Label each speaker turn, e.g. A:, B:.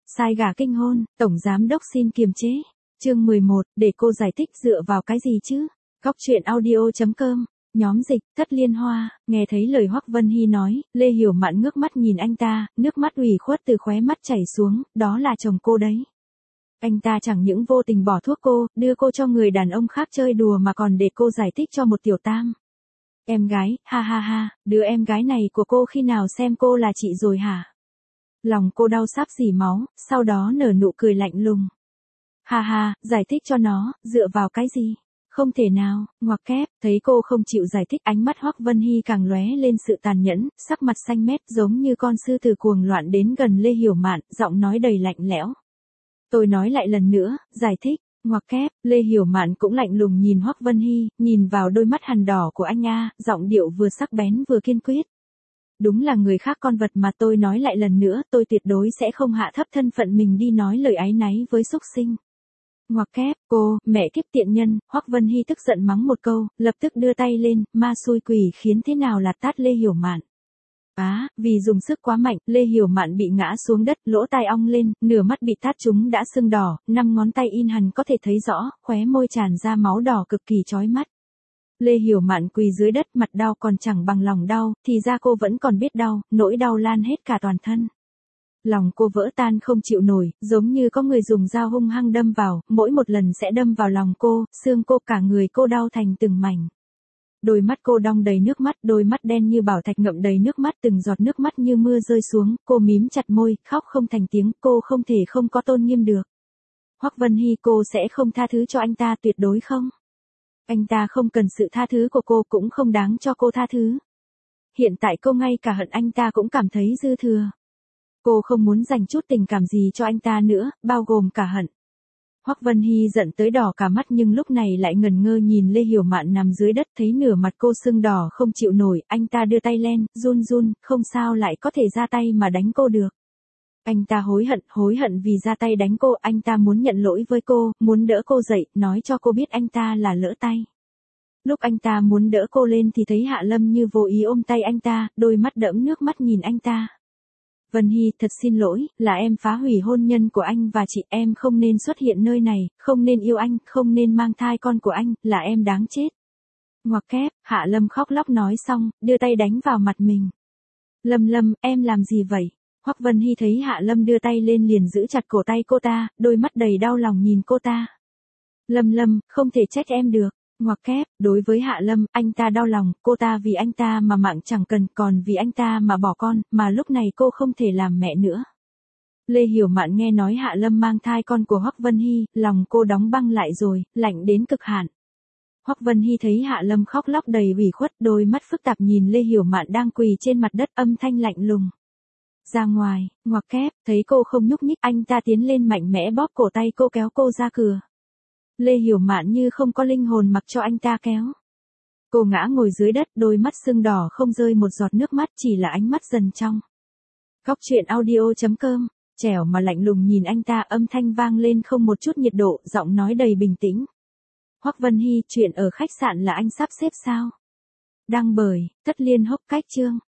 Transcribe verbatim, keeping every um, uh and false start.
A: Sai gả kinh hôn, tổng giám đốc xin kiềm chế. Chương mười một, để cô giải thích dựa vào cái gì chứ? Góc truyện audio.com, nhóm dịch, Thất Liên Hoa, nghe thấy lời Hoắc Vân Hy nói, Lê Hiểu Mạn ngước mắt nhìn anh ta, nước mắt ủy khuất từ khóe mắt chảy xuống, đó là chồng cô đấy. Anh ta chẳng những vô tình bỏ thuốc cô, đưa cô cho người đàn ông khác chơi đùa mà còn để cô giải thích cho một tiểu tam. Em gái, ha ha ha, đứa em gái này của cô khi nào xem cô là chị rồi hả? Lòng cô đau sắp rỉ máu, sau đó nở nụ cười lạnh lùng. Ha ha, giải thích cho nó, dựa vào cái gì? Không thể nào, ngoặc kép, thấy cô không chịu giải thích, ánh mắt Hoắc Vân Hy càng lóe lên sự tàn nhẫn, sắc mặt xanh mét giống như con sư tử cuồng loạn đến gần Lê Hiểu Mạn, giọng nói đầy lạnh lẽo. Tôi nói lại lần nữa, giải thích, ngoặc kép, Lê Hiểu Mạn cũng lạnh lùng nhìn Hoắc Vân Hy, nhìn vào đôi mắt hằn đỏ của anh a, giọng điệu vừa sắc bén vừa kiên quyết. Đúng là người khác con vật mà tôi nói lại lần nữa, tôi tuyệt đối sẽ không hạ thấp thân phận mình đi nói lời áy náy với súc sinh. Ngoặc kép, cô, mẹ kiếp tiện nhân, Hoắc Vân Hy tức giận mắng một câu, lập tức đưa tay lên, ma xui quỷ khiến thế nào là tát Lê Hiểu Mạn. Á, vì dùng sức quá mạnh, Lê Hiểu Mạn bị ngã xuống đất, lỗ tai ong lên, nửa mắt bị tát trúng đã sưng đỏ, năm ngón tay in hằn có thể thấy rõ, khóe môi tràn ra máu đỏ cực kỳ chói mắt. Lê Hiểu Mạn quỳ dưới đất, mặt đau còn chẳng bằng lòng đau, thì ra cô vẫn còn biết đau, nỗi đau lan hết cả toàn thân. Lòng cô vỡ tan không chịu nổi, giống như có người dùng dao hung hăng đâm vào, mỗi một lần sẽ đâm vào lòng cô, xương cô, cả người cô đau thành từng mảnh. Đôi mắt cô đong đầy nước mắt, đôi mắt đen như bảo thạch ngậm đầy nước mắt, từng giọt nước mắt như mưa rơi xuống, cô mím chặt môi, khóc không thành tiếng, cô không thể không có tôn nghiêm được. Hoắc Vân Hy, cô sẽ không tha thứ cho anh ta, tuyệt đối không. Anh ta không cần sự tha thứ của cô, cũng không đáng cho cô tha thứ. Hiện tại cô ngay cả hận anh ta cũng cảm thấy dư thừa. Cô không muốn dành chút tình cảm gì cho anh ta nữa, bao gồm cả hận. Hoắc Vân Hy giận tới đỏ cả mắt nhưng lúc này lại ngẩn ngơ nhìn Lê Hiểu Mạn nằm dưới đất, thấy nửa mặt cô sưng đỏ không chịu nổi, anh ta đưa tay lên, run run, không sao lại có thể ra tay mà đánh cô được. Anh ta hối hận, hối hận vì ra tay đánh cô, anh ta muốn nhận lỗi với cô, muốn đỡ cô dậy, nói cho cô biết anh ta là lỡ tay. Lúc anh ta muốn đỡ cô lên thì thấy Hạ Lâm như vô ý ôm tay anh ta, đôi mắt đẫm nước mắt nhìn anh ta. Vân Hy, thật xin lỗi, là em phá hủy hôn nhân của anh và chị, em không nên xuất hiện nơi này, không nên yêu anh, không nên mang thai con của anh, là em đáng chết. Ngoặc kép, Hạ Lâm khóc lóc nói xong, đưa tay đánh vào mặt mình. Lâm Lâm, em làm gì vậy? Hoắc Vân Hy thấy Hạ Lâm đưa tay lên liền giữ chặt cổ tay cô ta, đôi mắt đầy đau lòng nhìn cô ta. Lâm Lâm, không thể trách em được. Ngoặc kép, đối với Hạ Lâm, anh ta đau lòng, cô ta vì anh ta mà mạng chẳng cần, còn vì anh ta mà bỏ con, mà lúc này cô không thể làm mẹ nữa. Lê Hiểu Mạn nghe nói Hạ Lâm mang thai con của Hoắc Vân Hy, lòng cô đóng băng lại rồi, lạnh đến cực hạn. Hoắc Vân Hy thấy Hạ Lâm khóc lóc đầy ủy khuất, đôi mắt phức tạp nhìn Lê Hiểu Mạn đang quỳ trên mặt đất, âm thanh lạnh lùng. Ra ngoài, ngoặc kép, thấy cô không nhúc nhích, anh ta tiến lên mạnh mẽ bóp cổ tay cô, kéo cô ra cửa. Lê Hiểu Mạn như không có linh hồn mặc cho anh ta kéo. Cô ngã ngồi dưới đất, đôi mắt sưng đỏ không rơi một giọt nước mắt, chỉ là ánh mắt dần trong. Góc truyện audio.com, trẻo mà lạnh lùng nhìn anh ta, âm thanh vang lên không một chút nhiệt độ, giọng nói đầy bình tĩnh. Hoắc Vân Hy, chuyện ở khách sạn là anh sắp xếp sao? Đăng bởi, Thất Liên Hốc Cách chương.